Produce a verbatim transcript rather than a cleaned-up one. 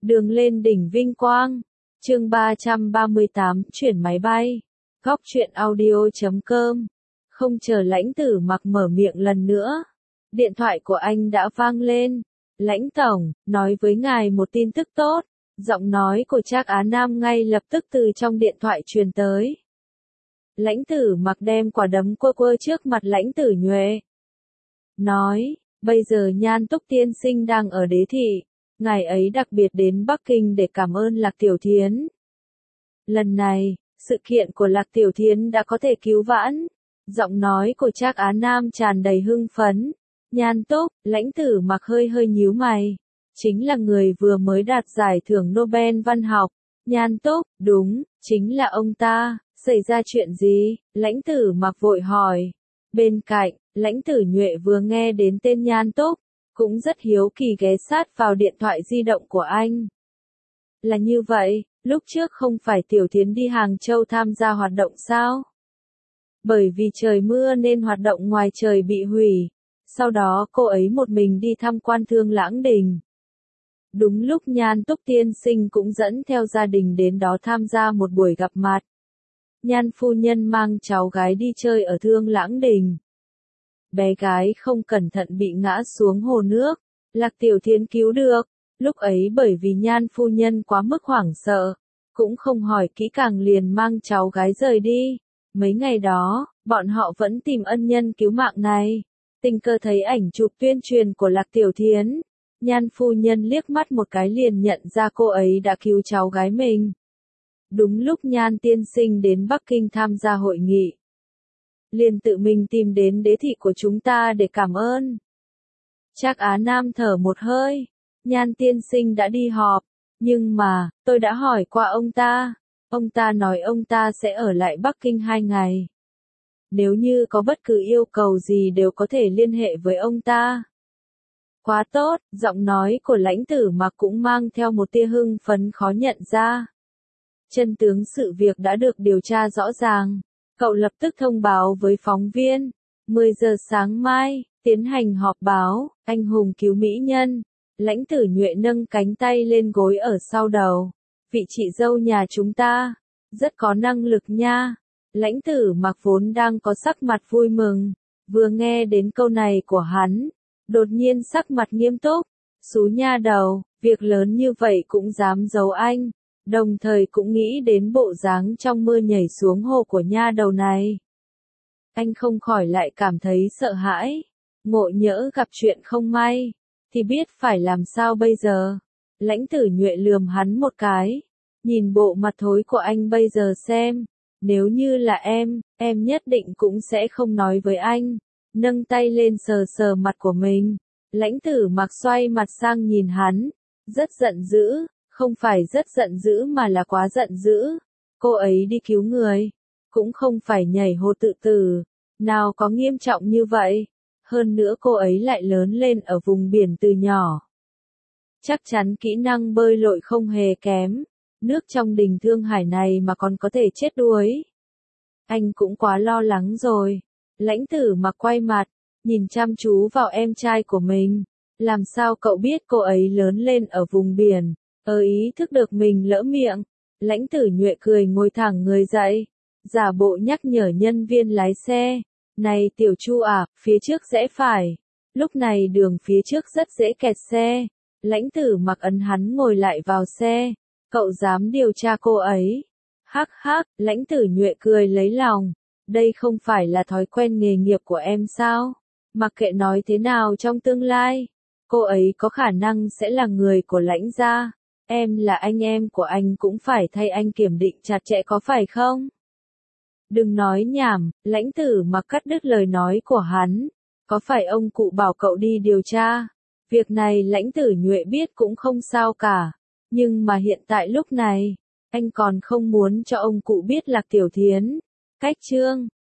Đường lên đỉnh vinh quang. Chương ba trăm ba mươi tám, chuyển máy bay. Góc truyện audio chấm com. Không chờ Lãnh Tử Mặc mở miệng lần nữa, điện thoại của anh đã vang lên. Lãnh tổng, nói với ngài một tin tức tốt. Giọng nói của Trác Á Nam ngay lập tức từ trong điện thoại truyền tới. Lãnh Tử Mặc đem quả đấm quơ quơ trước mặt Lãnh Tử Nhuệ. Nói, bây giờ Nhan Túc tiên sinh đang ở Đế Thị. Ngài ấy đặc biệt đến Bắc Kinh để cảm ơn Lạc Tiểu Thiến. Lần này, sự kiện của Lạc Tiểu Thiến đã có thể cứu vãn. Giọng nói của Trác Á Nam tràn đầy hưng phấn. Nhan Túc, Lãnh Tử Mặc hơi hơi nhíu mày. Chính là người vừa mới đạt giải thưởng Nobel văn học. Nhan Túc, đúng, chính là ông ta. Xảy ra chuyện gì? Lãnh Tử Mặc vội hỏi. Bên cạnh, Lãnh Tử Nhuệ vừa nghe đến tên Nhan Túc, cũng rất hiếu kỳ ghé sát vào điện thoại di động của anh. Là như vậy, lúc trước không phải Tiểu Thiến đi Hàng Châu tham gia hoạt động sao? Bởi vì trời mưa nên hoạt động ngoài trời bị hủy. Sau đó cô ấy một mình đi tham quan Thương Lãng Đình. Đúng lúc Nhan Túc tiên sinh cũng dẫn theo gia đình đến đó tham gia một buổi gặp mặt. Nhan phu nhân mang cháu gái đi chơi ở Thương Lãng Đình. Bé gái không cẩn thận bị ngã xuống hồ nước. Lạc Tiểu Thiến cứu được. Lúc ấy bởi vì Nhan phu nhân quá mức hoảng sợ, cũng không hỏi kỹ càng liền mang cháu gái rời đi. Mấy ngày đó, bọn họ vẫn tìm ân nhân cứu mạng này. Tình cờ thấy ảnh chụp tuyên truyền của Lạc Tiểu Thiến. Nhan phu nhân liếc mắt một cái liền nhận ra cô ấy đã cứu cháu gái mình. Đúng lúc Nhan tiên sinh đến Bắc Kinh tham gia hội nghị, liền tự mình tìm đến Đế Thị của chúng ta để cảm ơn. Trác Á Nam thở một hơi. Nhan tiên sinh đã đi họp, nhưng mà, tôi đã hỏi qua ông ta. Ông ta nói ông ta sẽ ở lại Bắc Kinh hai ngày. Nếu như có bất cứ yêu cầu gì đều có thể liên hệ với ông ta. Quá tốt, giọng nói của Lãnh Tử Mặc cũng mang theo một tia hưng phấn khó nhận ra. Chân tướng sự việc đã được điều tra rõ ràng. Cậu lập tức thông báo với phóng viên. mười giờ sáng mai, tiến hành họp báo, anh hùng cứu mỹ nhân. Lãnh Tử Nhuệ nâng cánh tay lên gối ở sau đầu. Vị chị dâu nhà chúng ta, rất có năng lực nha. Lãnh Tử Mặc vốn đang có sắc mặt vui mừng. Vừa nghe đến câu này của hắn, đột nhiên sắc mặt nghiêm túc. Xú nha đầu, việc lớn như vậy cũng dám giấu anh. Đồng thời cũng nghĩ đến bộ dáng trong mưa nhảy xuống hồ của nha đầu này. Anh không khỏi lại cảm thấy sợ hãi. Ngộ nhỡ gặp chuyện không may, thì biết phải làm sao bây giờ. Lãnh Tử Nhuệ lườm hắn một cái. Nhìn bộ mặt thối của anh bây giờ xem. Nếu như là em, em nhất định cũng sẽ không nói với anh. Nâng tay lên sờ sờ mặt của mình. Lãnh Tử Mặc xoay mặt sang nhìn hắn. Rất giận dữ. Không phải rất giận dữ mà là quá giận dữ. Cô ấy đi cứu người. Cũng không phải nhảy hồ tự tử. Nào có nghiêm trọng như vậy. Hơn nữa cô ấy lại lớn lên ở vùng biển từ nhỏ. Chắc chắn kỹ năng bơi lội không hề kém. Nước trong đình Thương Hải này mà còn có thể chết đuối. Anh cũng quá lo lắng rồi. Lãnh Tử Mặc quay mặt, nhìn chăm chú vào em trai của mình. Làm sao cậu biết cô ấy lớn lên ở vùng biển? Ờ ý thức được mình lỡ miệng. Lãnh Tử Nhuệ cười ngồi thẳng người dậy. Giả bộ nhắc nhở nhân viên lái xe. Này Tiểu Chu à, phía trước rẽ phải. Lúc này đường phía trước rất dễ kẹt xe. Lãnh Tử Mặc ấn hắn ngồi lại vào xe. Cậu dám điều tra cô ấy? Hắc hắc, Lãnh Tử Nhuệ cười lấy lòng. Đây không phải là thói quen nghề nghiệp của em sao? Mặc kệ nói thế nào trong tương lai, cô ấy có khả năng sẽ là người của Lãnh gia. Em là anh em của anh cũng phải thay anh kiểm định chặt chẽ có phải không? Đừng nói nhảm, Lãnh Tử Mặc cắt đứt lời nói của hắn. Có phải ông cụ bảo cậu đi điều tra? Việc này Lãnh Tử Nhuệ biết cũng không sao cả. Nhưng mà hiện tại lúc này, anh còn không muốn cho ông cụ biết Lạc Tiểu Thiến. Cách chương